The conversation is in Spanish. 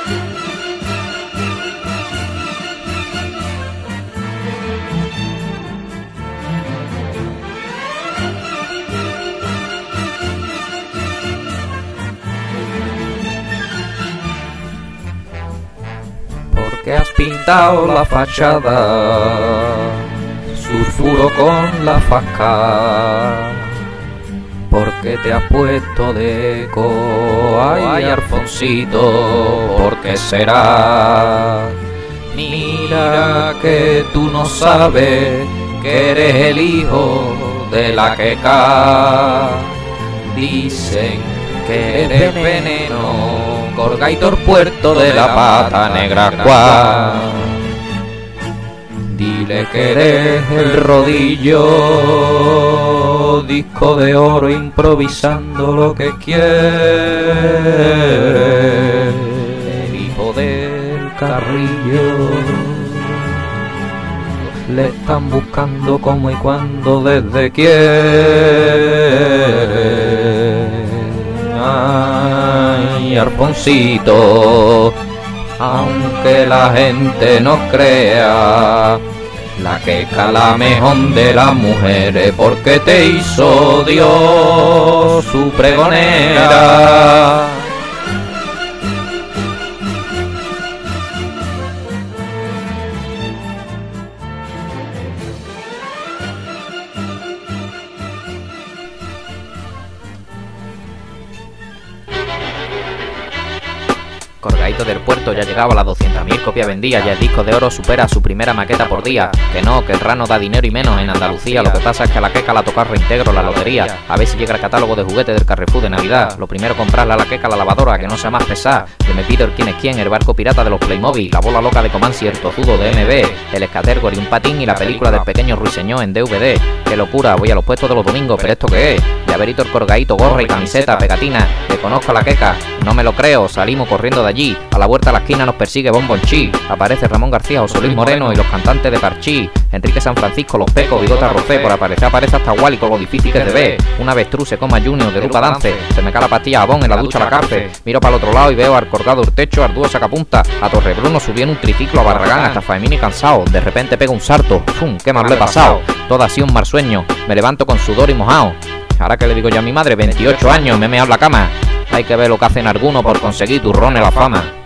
Que has pintado la fachada sulfuro con la faca, porque te has puesto de eco. Ay, Alfonsito, ¿por qué será? Mira que tú no sabes que eres el hijo de la queca. Dicen que eres veneno, Corgaitor Puerto de la Pata Negra Cuá. Dile que eres el rodillo, disco de oro improvisando lo que quiere. El hijo del Carrillo, le están buscando cómo y cuándo desde quién. Ay, Alfonsito, aunque la gente no crea, la queca la mejor de las mujeres, porque te hizo Dios su pregonera. Corgaito del Puerto ya llegaba a las 200.000 copias vendidas, ya el disco de oro supera su primera maqueta por día. Que no, que el rano da dinero y menos en Andalucía. Lo que pasa es que a la queca la toca reintegro la lotería. A ver si llega el catálogo de juguetes del Carrefour de Navidad. Lo primero comprarle a la queca la lavadora, que no sea más pesada. Que me pido el quién es quién, el barco pirata de los Playmobil, la bola loca de Comansi, el tozudo de MB, el Escatergor y un patín y la película del pequeño Ruiseñor en DVD. Qué locura, voy a los puestos de los domingos, pero ¿esto qué es? Llaverito el Corgaito, gorra y camiseta, pegatina. Que conozco a la queca, no me lo creo, salimos corriendo de allí. A la vuelta a la esquina nos persigue Bombonchi. Aparece Ramón García, José Luis Moreno y los cantantes de Parchí. Enrique San Francisco, Los Pecos, Bigota Rocé. Por aparece hasta Wally con lo difícil que te ve. Una avestruz se coma Junior de Luca Dance. Se me cae la pastilla Abón en la ducha a la cárcel. Miro para el otro lado y veo al Colgado Urtecho, al dúo Sacapunta. A Torrebruno subí en un triciclo a Barragán hasta Faemini cansado. De repente pego un salto. ¡Fum! ¡Qué mal lo he pasado! Todo así un mal sueño. Me levanto con sudor y mojado. Ahora que le digo yo a mi madre, 28 años, me he meado en la cama. Hay que ver lo que hacen algunos por conseguir turrón en la fama.